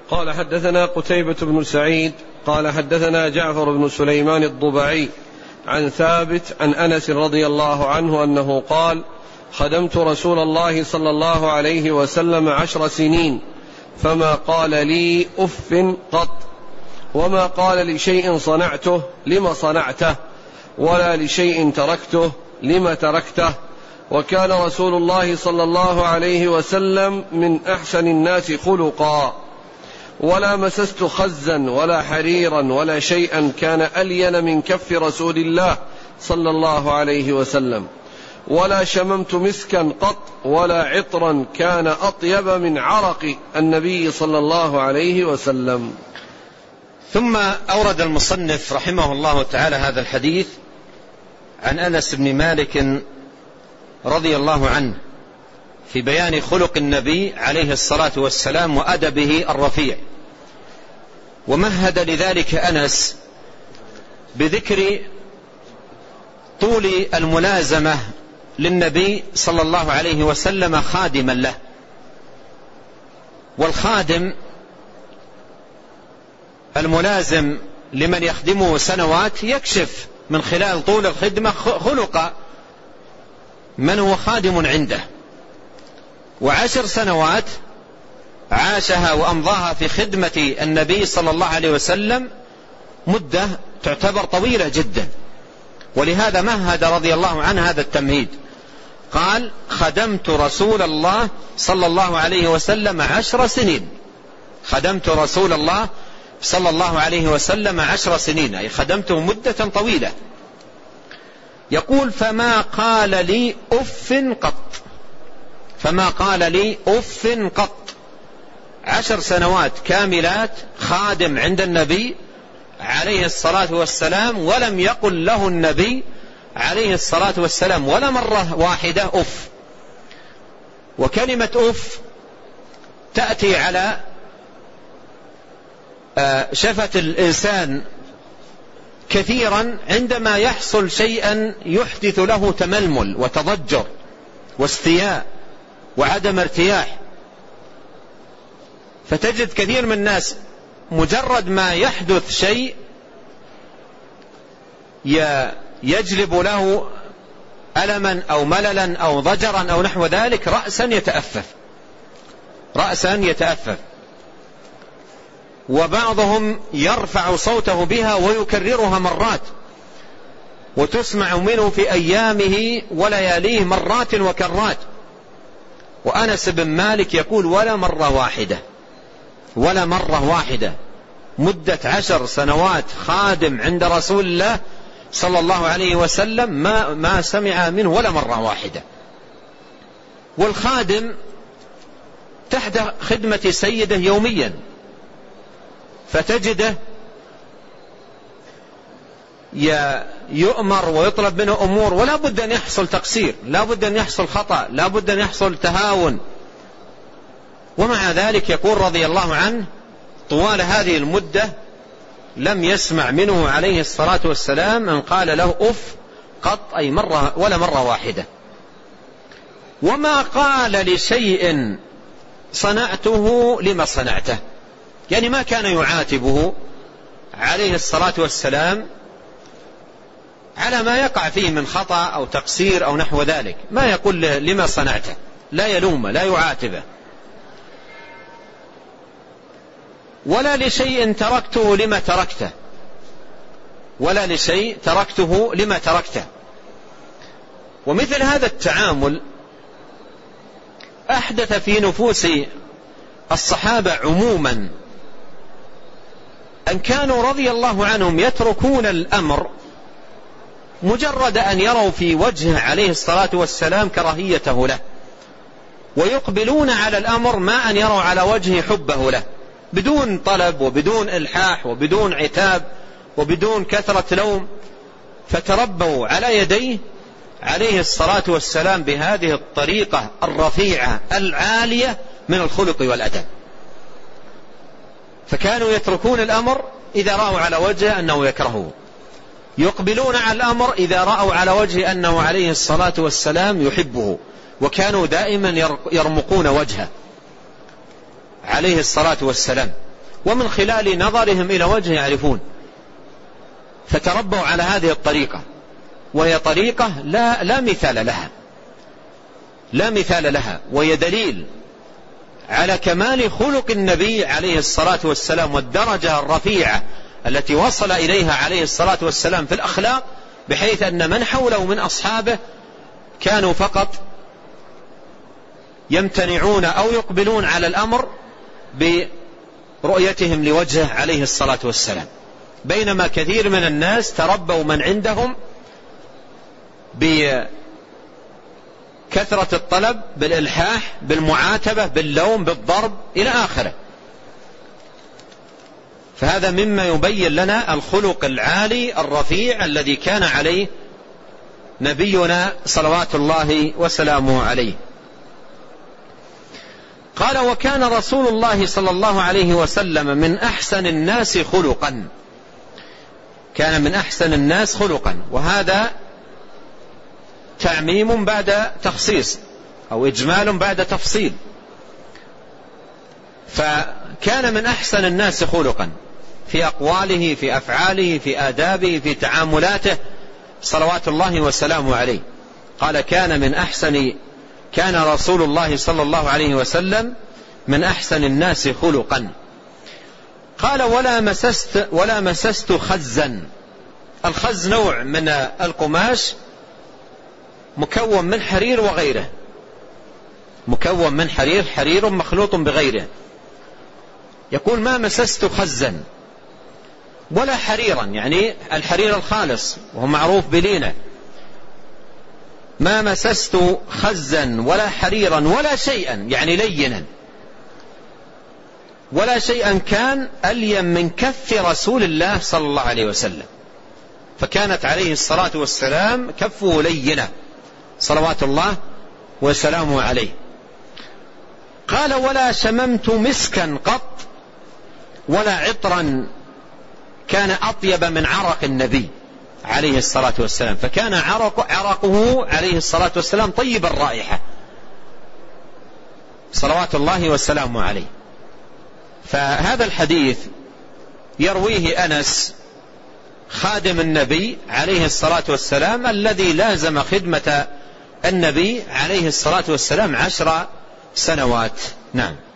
قال حدثنا قتيبة بن سعيد قال حدثنا جعفر بن سليمان الضبعي عن ثابت عن أنس رضي الله عنه أنه قال: خدمت رسول الله صلى الله عليه وسلم 10 سنين فما قال لي أف قط، وما قال لشيء صنعته لم صنعته، ولا لشيء تركته لم تركته. وكان رسول الله صلى الله عليه وسلم من أحسن الناس خلقا، ولا مسست خزا ولا حريرا ولا شيئا كان ألين من كف رسول الله صلى الله عليه وسلم، ولا شممت مسكا قط ولا عطرا كان أطيب من عرق النبي صلى الله عليه وسلم. ثم أورد المصنف رحمه الله تعالى هذا الحديث عن أنس بن مالك رضي الله عنه في بيان خلق النبي عليه الصلاة والسلام وأدبه الرفيع، ومهد لذلك أنس بذكر طول الملازمة للنبي صلى الله عليه وسلم خادما له. والخادم الملازم لمن يخدمه سنوات يكشف من خلال طول الخدمة خلق من هو خادم عنده، و10 سنوات عاشها وأمضاها في خدمة النبي صلى الله عليه وسلم مدة تعتبر طويلة جدا، ولهذا مهد رضي الله عنه هذا التمهيد، قال: خدمت رسول الله صلى الله عليه وسلم 10 سنين. خدمت رسول الله صلى الله عليه وسلم 10 سنين، أي خدمته مدة طويلة. يقول: فما قال لي أف قط. فما قال لي أف قط. 10 سنوات كاملات خادم عند النبي عليه الصلاة والسلام، ولم يقل له النبي عليه الصلاة والسلام ولا مرة واحدة أف. وكلمة أف تأتي على شفة الإنسان كثيرا عندما يحصل شيئا يحدث له تململ وتضجر واستياء وعدم ارتياح، فتجد كثير من الناس مجرد ما يحدث شيء يجلب له ألما أو مللا أو ضجرا أو نحو ذلك رأسا يتأفف، وبعضهم يرفع صوته بها ويكررها مرات، وتسمع منه في أيامه ولياليه مرات وكرات. وأنس بن مالك يقول: ولا مرة واحدة مدة 10 سنوات خادم عند رسول الله صلى الله عليه وسلم ما سمع منه ولا مرة واحدة. والخادم تحت خدمة سيده يوميا، فتجده يؤمر ويطلب منه أمور، ولا بد أن يحصل تقصير، لا بد أن يحصل خطأ، لا بد أن يحصل تهاون، ومع ذلك يقول رضي الله عنه: طوال هذه المدة لم يسمع منه عليه الصلاة والسلام أن قال له أف قط، أي مرة ولا مرة واحدة. وما قال لشيء صنعته لما صنعته، يعني ما كان يعاتبه عليه الصلاة والسلام على ما يقع فيه من خطأ أو تقصير أو نحو ذلك، ما يقول له لما صنعته، لا يلومه لا يعاتبه. ولا لشيء تركته لما تركته، ولا لشيء تركته لما تركته. ومثل هذا التعامل أحدث في نفوس الصحابة عموما أن كانوا رضي الله عنهم يتركون الأمر مجرد أن يروا في وجهه عليه الصلاة والسلام كراهيته له، ويقبلون على الأمر ما أن يروا على وجهه حبه له، بدون طلب وبدون إلحاح وبدون عتاب وبدون كثرة لوم. فتربوا على يديه عليه الصلاة والسلام بهذه الطريقة الرفيعة العالية من الخلق والأدب، فكانوا يتركون الأمر إذا رأوا على وجهه أنه يكرهه، يقبلون على الأمر إذا رأوا على وجهه أنه عليه الصلاة والسلام يحبه، وكانوا دائما يرمقون وجهه عليه الصلاة والسلام. ومن خلال نظرهم إلى وجهه يعرفون. فتربوا على هذه الطريقة، وهي طريقة لا مثال لها، وهي دليل على كمال خلق النبي عليه الصلاة والسلام والدرجة الرفيعة التي وصل إليها عليه الصلاة والسلام في الأخلاق، بحيث أن من حوله من أصحابه كانوا فقط يمتنعون أو يقبلون على الأمر برؤيتهم لوجهه عليه الصلاة والسلام، بينما كثير من الناس تربوا من عندهم بكثرة الطلب، بالإلحاح، بالمعاتبة، باللوم، بالضرب إلى آخره. فهذا مما يبين لنا الخلق العالي الرفيع الذي كان عليه نبينا صلوات الله وسلامه عليه. قال: وكان رسول الله صلى الله عليه وسلم من أحسن الناس خلقا. كان من أحسن الناس خلقا، وهذا تعميم بعد تخصيص أو إجمال بعد تفصيل. فكان من أحسن الناس خلقا في أقواله، في أفعاله، في آدابه، في تعاملاته صلوات الله وسلامه عليه. قال: كان رسول الله صلى الله عليه وسلم من أحسن الناس خلقا. قال: ولا مسست خزا. الخز نوع من القماش مكون من حرير وغيره، مكون من حرير مخلوط بغيره. يقول: ما مسست خزا ولا حريرا، يعني الحرير الخالص وهو معروف بلينة. ما مسست خزا ولا حريرا ولا شيئا، يعني لينا، ولا شيئا كان ألين من كف رسول الله صلى الله عليه وسلم. فكانت عليه الصلاة والسلام كفه لينة صلوات الله وسلامه عليه. قال: ولا شممت مسكا قط ولا عطرا كان أطيب من عرق النبي عليه الصلاة والسلام. فكان عرقه عليه الصلاة والسلام طيب الرائحة صلوات الله وسلامه عليه. فهذا الحديث يرويه أنس خادم النبي عليه الصلاة والسلام الذي لازم خدمة النبي عليه الصلاة والسلام 10 سنوات. نعم.